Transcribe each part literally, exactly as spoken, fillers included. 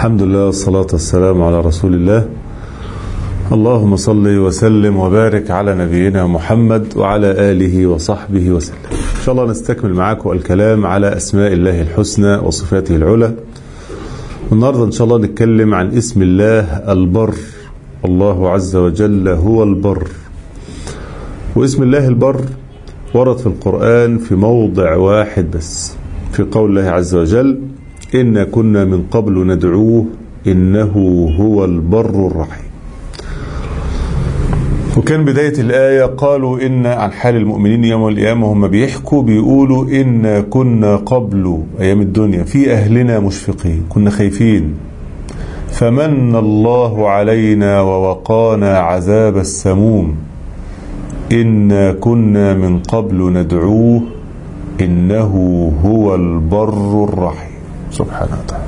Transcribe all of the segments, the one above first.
الحمد لله والصلاة والسلام على رسول الله. اللهم صل وسلم وبارك على نبينا محمد وعلى آله وصحبه وسلم. إن شاء الله نستكمل معاكم الكلام على أسماء الله الحسنى وصفاته العلى. النهاردة إن شاء الله نتكلم عن اسم الله البر. الله عز وجل هو البر، واسم الله البر ورد في القرآن في موضع واحد بس، في قول الله عز وجل: إنا كنا من قبل ندعوه إنه هو البر الرحيم. وكان بداية الآية قالوا إن عن حال المؤمنين يوم القيامة، هم بيحكوا بيقولوا إنا كنا قبل أيام الدنيا في أهلنا مشفقين، كنا خايفين، فمن الله علينا ووقانا عذاب السموم، إنا كنا من قبل ندعوه إنه هو البر الرحيم. سبحانه وتعالى.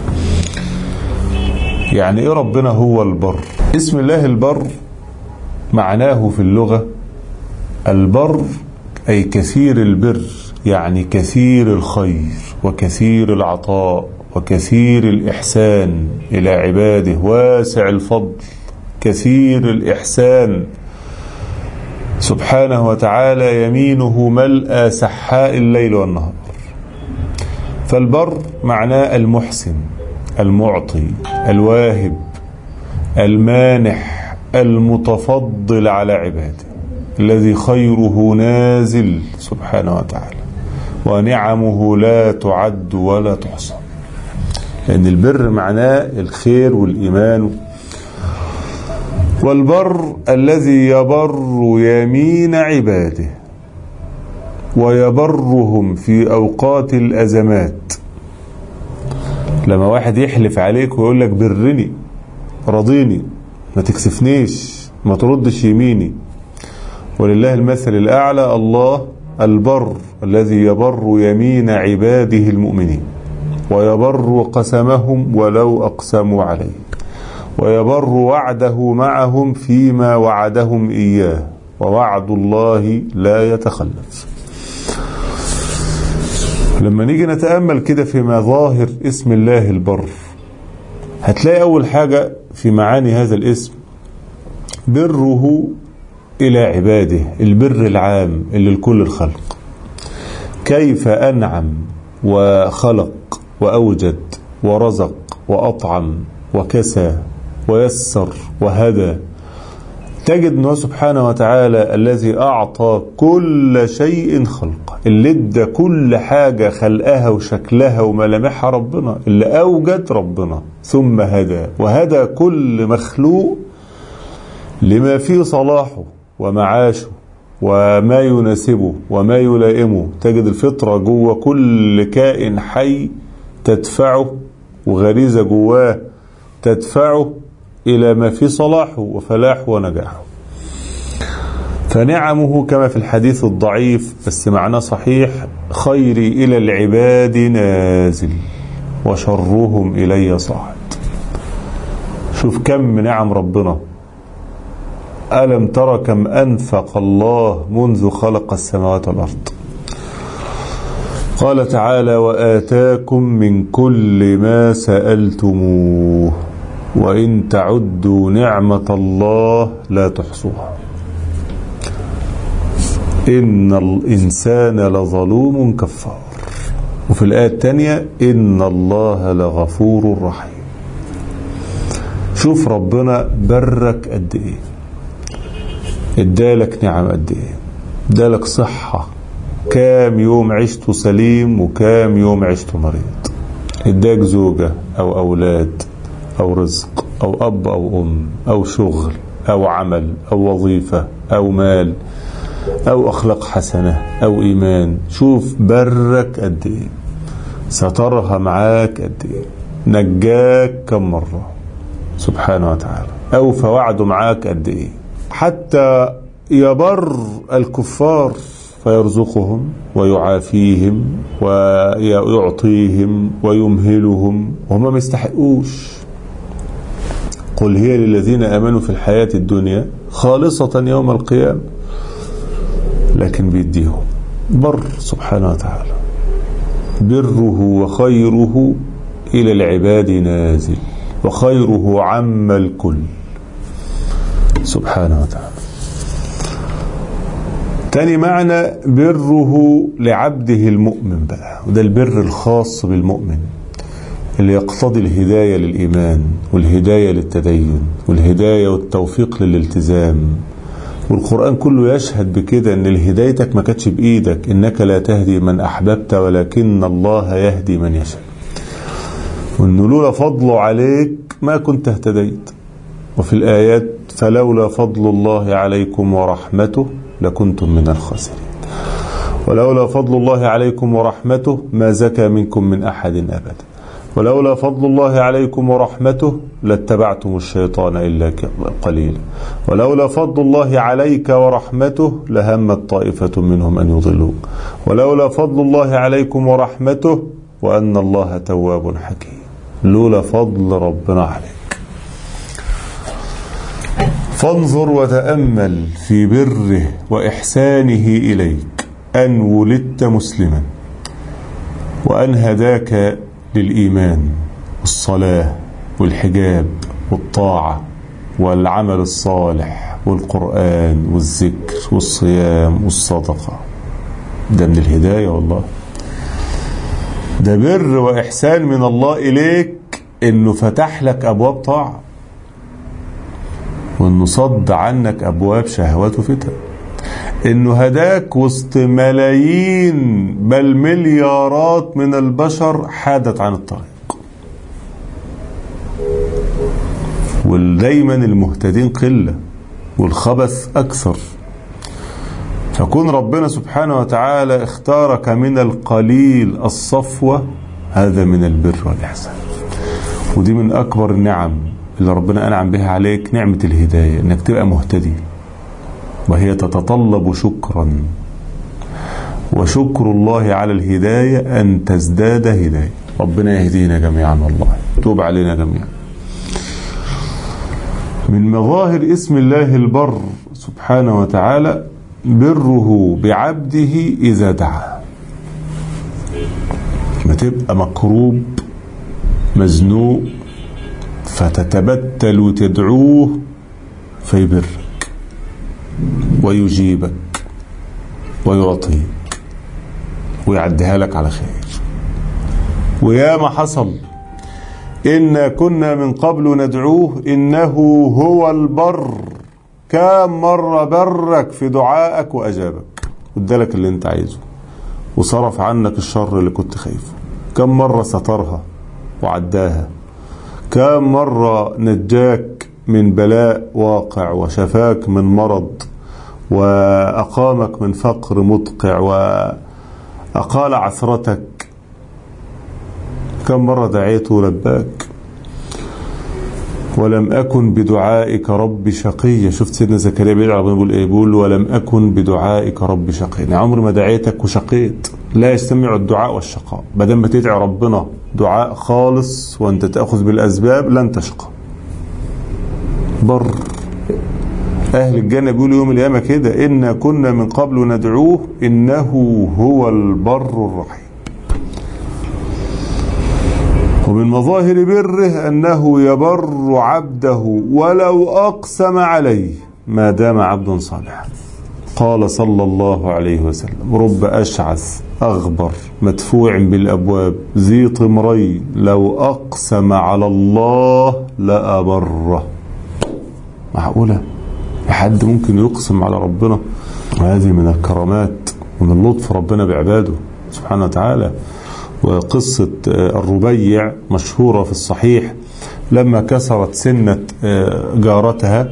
يعني إيه ربنا هو البر؟ اسم الله البر معناه في اللغة البر أي كثير البر، يعني كثير الخير وكثير العطاء وكثير الإحسان إلى عباده، واسع الفضل، كثير الإحسان سبحانه وتعالى، يمينه ملأ سحاء الليل والنهار. فالبر معناه المحسن، المعطي، الواهب، المانح، المتفضل على عباده، الذي خيره نازل سبحانه وتعالى، ونعمه لا تعد ولا تحصى. لأن البر معناه الخير والإيمان. والبر الذي يبر يمين عباده ويبرهم في أوقات الأزمات. لما واحد يحلف عليك ويقول لك برني، رضيني، ما تكسفنيش، ما تردش يميني. ولله المثل الأعلى، الله البر الذي يبر يمين عباده المؤمنين، ويبر قسمهم ولو أقسموا عليه، ويبر وعده معهم فيما وعدهم إياه، ووعد الله لا يتخلف. لما نيجي نتأمل كده في مظاهر اسم الله البر، هتلاقي أول حاجة في معاني هذا الاسم بره إلى عباده، البر العام اللي لكل الخلق. كيف أنعم وخلق وأوجد ورزق وأطعم وكسى ويسر وهدى. تجد أنه سبحانه وتعالى الذي أعطى كل شيء خلقه، اللي ادى كل حاجة خلقها وشكلها وملامحها ربنا، اللي أوجد ربنا ثم هدى، وهدى كل مخلوق لما فيه صلاحه ومعاشه وما يناسبه وما يلائمه. تجد الفطرة جوه كل كائن حي تدفعه، وغريزة جواه تدفعه إلى ما في صلاحه وفلاحه ونجاحه. فنعمه كما في الحديث الضعيف بس معناه صحيح: خيري إلى العباد نازل وشرهم إلي صاعد. شوف كم من نعم ربنا. ألم تر كم أنفق الله منذ خلق السماوات والأرض. قال تعالى: وآتاكم من كل ما سألتموه وإن تعدوا نعمة الله لا تحصوها إن الإنسان لظلوم كفار. وفي الآية الثانية: إن الله لغفور رحيم. شوف ربنا برك قد إيه، ادالك نعم قد إيه، ادالك صحة، كام يوم عشت سليم وكام يوم عشت مريض، اداك زوجة أو أولاد أو رزق أو أب أو أم أو شغل أو عمل أو وظيفة أو مال أو أخلاق حسنة أو إيمان. شوف برك قد إيه، سترها معاك قد إيه، نجاك كم مرة سبحانه وتعالى، أوفى وعده معاك قد إيه. حتى يبر الكفار فيرزقهم ويعافيهم ويعطيهم ويمهلهم وهم ما يستحقوش. قل هي للذين آمنوا في الحياة الدنيا خالصة يوم القيامة، لكن بيديهم بر سبحانه وتعالى. بره وخيره إلى العباد نازل وخيره عم الكل سبحانه وتعالى. تاني معنى بره لعبده المؤمن بقى، وده البر الخاص بالمؤمن اللي يقتضي الهداية للإيمان والهداية للتدين والهداية والتوفيق للالتزام. والقرآن كله يشهد بكده ان الهدايتك ما كانتش بإيدك، إنك لا تهدي من أحببت ولكن الله يهدي من يشاء، وإنه لولا فضله عليك ما كنت اهتديت. وفي الآيات فلولا فضل الله عليكم ورحمته لكنتم من الخاسرين، ولولا فضل الله عليكم ورحمته ما زكى منكم من أحد أبدا، ولولا فضل الله عليكم ورحمته لاتبعتم الشيطان إلا قليلا، ولولا فضل الله عليك ورحمته لهمت طائفة منهم أن يضلوك، ولولا فضل الله عليكم ورحمته وأن الله تواب حكيم. لولا فضل ربنا عليك. فانظر وتأمل في بره وإحسانه إليك أن ولدت مسلما، وأن هداك للإيمان والصلاة والحجاب والطاعة والعمل الصالح والقرآن والذكر والصيام والصدقة. ده من الهداية والله، ده بر وإحسان من الله إليك، إنه فتح لك أبواب طاعة، وإنه صد عنك أبواب شهوات وفتن، إنه هداك وسط ملايين بل مليارات من البشر حادت عن الطريق. ودايما المهتدين قلة والخبث أكثر، فكون ربنا سبحانه وتعالى اختارك من القليل الصفوة، هذا من البر والإحسان. ودي من أكبر النعم اللي ربنا أنعم بها عليك، نعمة الهداية، إنك تبقى مهتدي، وهي تتطلب شكرا، وشكر الله على الهداية أن تزداد هداية. ربنا يهدينا جميعا والله، توب علينا جميعا. من مظاهر اسم الله البر سبحانه وتعالى بره بعبده إذا دعا. ما تبقى مكروب مزنوق فتتبتل وتدعوه فيبرك ويجيبك ويعطيك ويعديها لك على خير. ويا ما حصل إنا كنا من قبل ندعوه إنه هو البر. كم مرة برك في دعائك وأجابك وادالك اللي انت عايزه وصرف عنك الشر اللي كنت خايفه. كم مرة سترها وعداها. كم مرة نجاك من بلاء واقع وشفاك من مرض وأقامك من فقر مدقع وأقال عثرتك. كم مرة دعيت ولباك. ولم أكن بدعائك رب شقيا. شفت سيدنا زكريا بيدعي ربنا بيقول ايه؟ بيقول ولم أكن بدعائك رب شقيا. يعني عمري ما دعيتك وشقيت. لا يجتمع الدعاء والشقاء. بدل ما تدعي ربنا دعاء خالص وانت تأخذ بالأسباب لن تشقى. بر أهل الجنة بيقولوا يوم القيامة كده إنا كنا من قبل ندعوه إنه هو البر الرحيم. ومن مظاهر بره أنه يبر عبده ولو أقسم عليه ما دام عبدا صالحا. قال صلى الله عليه وسلم رب أشعث أغبر مدفوع بالأبواب ذي طمرين لو أقسم على الله لأبره. معقولة حد ممكن يقسم على ربنا؟ وهذه من الكرامات ومن لطف ربنا بعباده سبحانه وتعالى. وقصة الربيع مشهورة في الصحيح لما كسرت سنة جارتها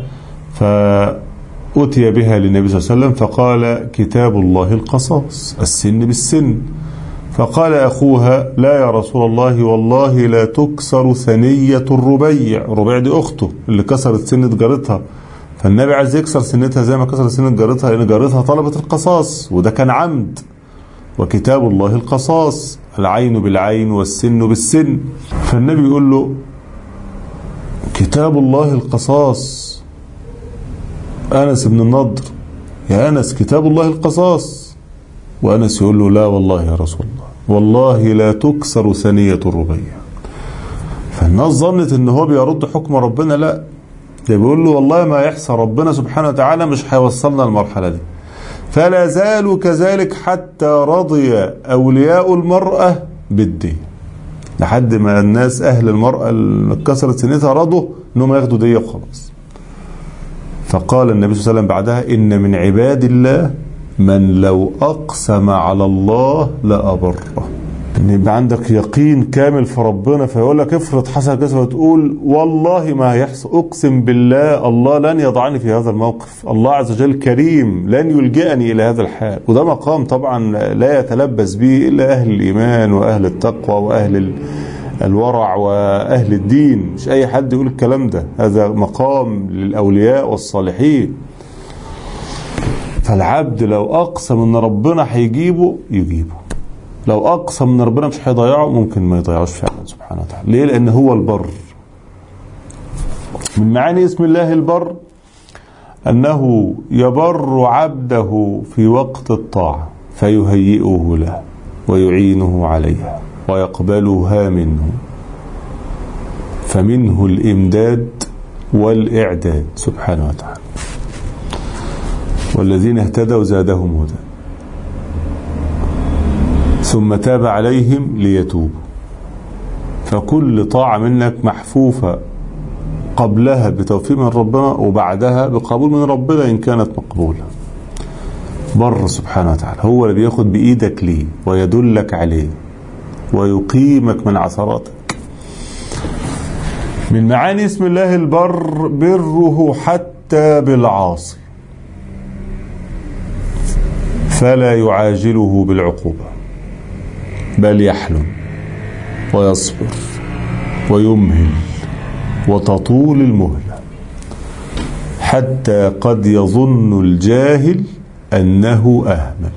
فأتي بها للنبي صلى الله عليه وسلم فقال كتاب الله القصاص السن بالسن. فقال أخوها لا يا رسول الله والله لا تكسر ثنية الربيع. الربيع دي أخته اللي كسرت سنة جارتها، فالنبي عايز يكسر سنتها زي ما كسر سنة جارتها لأن جارتها طلبت القصاص وده كان عمد. وكتاب الله القصاص العين بالعين والسن بالسن. فالنبي يقول له كتاب الله القصاص. أنس بن النضر يا أنس كتاب الله القصاص. وأنس يقول له لا والله يا رسول الله والله لا تكسر ثنية الربيع الناس ظنت ان هو بيرد حكم ربنا، لا، ده بيقول له والله ما يحصى، ربنا سبحانه وتعالى مش هيوصلنا المرحلة دي. فلا زالوا كذلك حتى رضي أولياء المرأة بالدين، لحد ما الناس أهل المرأة اللي كسرت سنتها رضوا انهم ياخدوا دية وخلاص. فقال النبي صلى الله عليه وسلم بعدها: إن من عباد الله من لو أقسم على الله لأبره. ان يبقى عندك يقين كامل في ربنا، فيقول لك افرض حصل كذا وتقول والله ما هيحصل، اقسم بالله الله لن يضعني في هذا الموقف، الله عز وجل كريم لن يلجئني الى هذا الحال. وده مقام طبعا لا يتلبس به الا اهل الايمان واهل التقوى واهل الورع واهل الدين، مش اي حد يقول الكلام ده، هذا مقام للاولياء والصالحين. فالعبد لو اقسم ان ربنا هيجيبه يجيبه، لو أقسم من ربنا مش هيضيعه ممكن ما يضيعوش فعلا سبحانه وتعالى. ليه؟ لأن هو البر. من معاني اسم الله البر أنه يبر عبده في وقت الطاعة فيهيئه له ويعينه عليها ويقبلها منه، فمنه الإمداد والإعداد سبحانه وتعالى. والذين اهتدوا زادهم هدى ثم تاب عليهم ليتوبوا. فكل طاعة منك محفوفة قبلها بتوفيق من ربنا وبعدها بقبول من ربنا إن كانت مقبولة. بر سبحانه وتعالى هو اللي بياخد بإيدك ليه ويدلك عليه ويقيمك من عثراتك. من معاني اسم الله البر بره حتى بالعاصي، فلا يعاجله بالعقوبة بل يحلم ويصبر ويمهل وتطول المهلة، حتى قد يظن الجاهل أنه أهمل.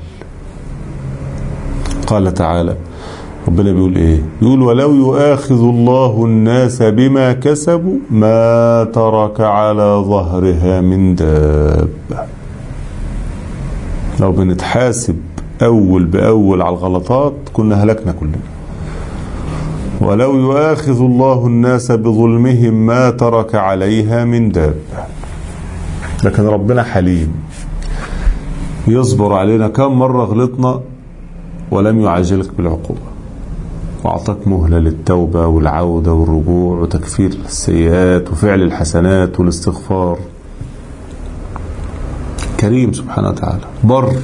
قال تعالى، ربنا بيقول إيه؟ بيقول: ولو يؤاخذ الله الناس بما كسبوا ما ترك على ظهرها من دابة. لو بنتحاسب أول بأول على الغلطات كنا هلكنا كلنا. ولو يؤاخذ الله الناس بظلمهم ما ترك عليها من دابة. لكن ربنا حليم يصبر علينا. كم مرة غلطنا ولم يعجلك بالعقوبة وأعطاك مهلة للتوبة والعودة والرجوع وتكفير السيئات وفعل الحسنات والاستغفار. كريم سبحانه وتعالى، بر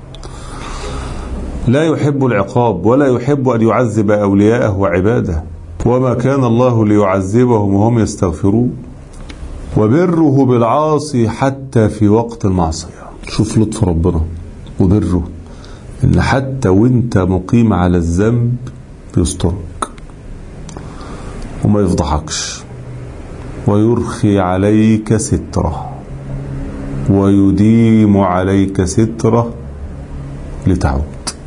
لا يحب العقاب ولا يحب أن يعذب أولياءه وعباده، وما كان الله ليعذبهم وهم يستغفرون. وبره بالعاصي حتى في وقت المعصية. شوف لطف ربنا وبره، إن حتى وانت مقيم على الذنب بيسترك وما يفضحكش ويرخي عليك ستره ويديم عليك ستره لتعود.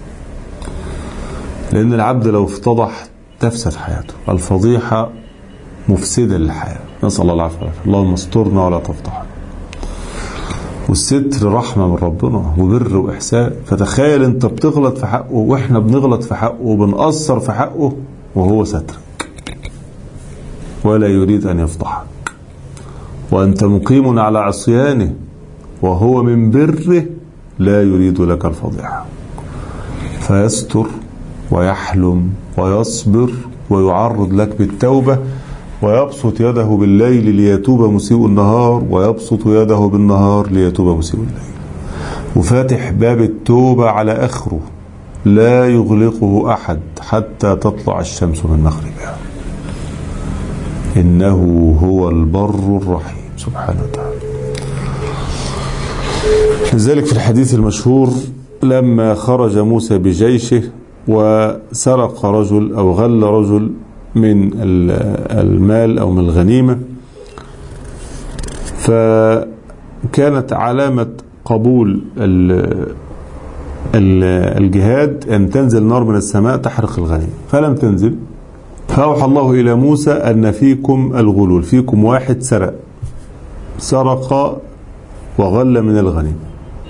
لأن العبد لو افتضح تفسد حياته. الفضيحة مفسدة للحياة، نسأل الله العافية. اللهم استرنا ولا تفضحنا. والستر رحمة من ربنا وبر وإحسان. فتخيل أنت بتغلط في حقه وإحنا بنغلط في حقه وبنقصر في حقه وهو سترك ولا يريد أن يفضحك، وأنت مقيم على عصيانه وهو من بره لا يريد لك الفضيحة، فيستر ويحلم ويصبر ويعرض لك بالتوبة، ويبسط يده بالليل ليتوب مسيء النهار ويبسط يده بالنهار ليتوب مسيء الليل، وفاتح باب التوبة على آخره لا يغلقه أحد حتى تطلع الشمس من مغربها. إنه هو البر الرحيم سبحانه وتعالى. لذلك في الحديث المشهور لما خرج موسى بجيشه وسرق رجل أو غل رجل من المال أو من الغنيمة، فكانت علامة قبول الجهاد أن تنزل نار من السماء تحرق الغنيمة، فلم تنزل. فأوحى الله إلى موسى أن فيكم الغلول، فيكم واحد سرق سرق وغل من الغنيمة.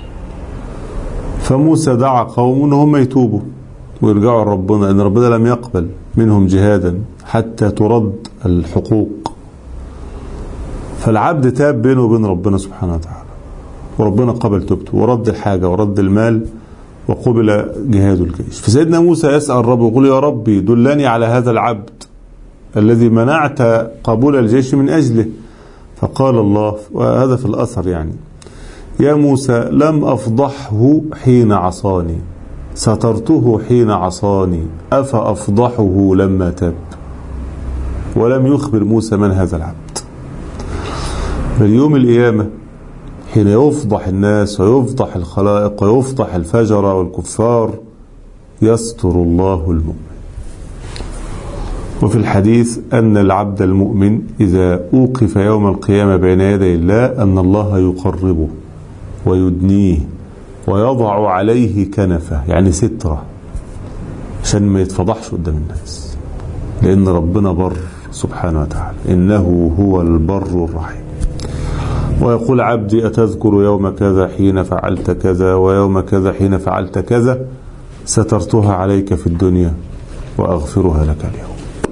فموسى دعا قوم أنهم يتوبوا ويرجعوا لربنا، أن ربنا لم يقبل منهم جهادا حتى ترد الحقوق. فالعبد تاب بينه وبين ربنا سبحانه وتعالى، وربنا قبل توبته ورد الحاجة ورد المال وقبل جهاد الجيش. فسيدنا موسى يسأل ربه يقول يا ربي دلني على هذا العبد الذي منعت قبول الجيش من أجله. فقال الله، وهذا في الأثر يعني، يا موسى لم أفضحه حين عصاني، سترته حين عصاني، أفأفضحه لما تاب؟ ولم يخبر موسى من هذا العبد. بل يوم القيامة حين يفضح الناس ويفضح الخلائق ويفضح الفجر والكفار يستر الله المؤمن. وفي الحديث أن العبد المؤمن إذا أوقف يوم القيامة بين يدي الله أن الله يقربه ويدنيه ويضع عليه كنفة، يعني سترة، عشان ما يتفضحش قدام الناس، لأن ربنا بر سبحانه وتعالى، إنه هو البر الرحيم. ويقول عبدي أتذكر يوم كذا حين فعلت كذا ويوم كذا حين فعلت كذا، سترتها عليك في الدنيا وأغفرها لك اليوم.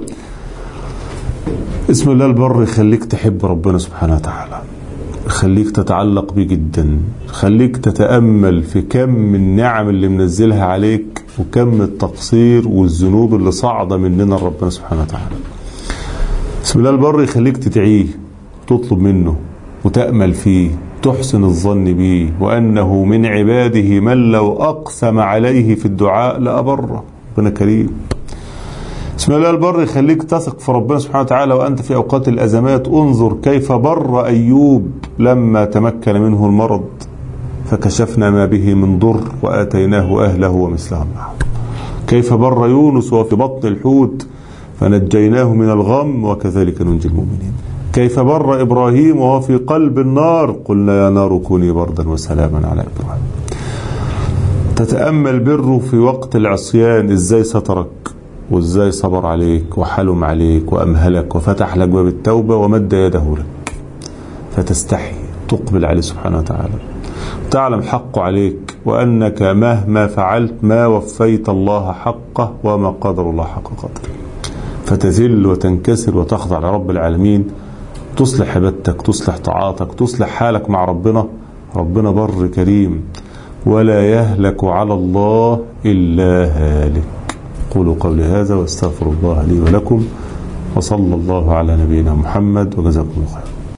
اسم الله البر يخليك تحب ربنا سبحانه وتعالى، خليك تتعلق بيه جدا، خليك تتأمل في كم النعم اللي منزلها عليك وكم التقصير والذنوب اللي صعدة مننا ربنا سبحانه وتعالى. اسم الله البر يخليك تدعيه وتطلب منه وتأمل فيه، تحسن الظن به، وأنه من عباده من لو أقسم عليه في الدعاء لأبره. ربنا كريم. اسم الله البر يخليك تثق في ربنا سبحانه وتعالى وأنت في أوقات الأزمات. انظر كيف بر أيوب لما تمكن منه المرض فكشفنا ما به من ضر وآتيناه أهله ومثلهم معه. كيف بر يونس وهو في بطن الحوت فنجيناه من الغم وكذلك ننجي المؤمنين. كيف بر إبراهيم وهو في قلب النار قلنا يا نار كوني بردا وسلاما على إبراهيم. تتأمل بره في وقت العصيان، إزاي سترك وإزاي صبر عليك وحلم عليك وأمهلك وفتح لك باب التوبة ومد يده لك، فتستحي تقبل عليه سبحانه وتعالى، تعلم حقه عليك وأنك مهما فعلت ما وفيت الله حقه وما قدر الله حق قدره، فتذل وتنكسر وتخضع لرب العالمين، تصلح عبادتك، تصلح طاعاتك، تصلح حالك مع ربنا. ربنا بر كريم ولا يهلك على الله إلا هالك. قولوا قولي هذا واستغفر الله لي ولكم، وصلى الله على نبينا محمد، وجزاكم الله خيرا.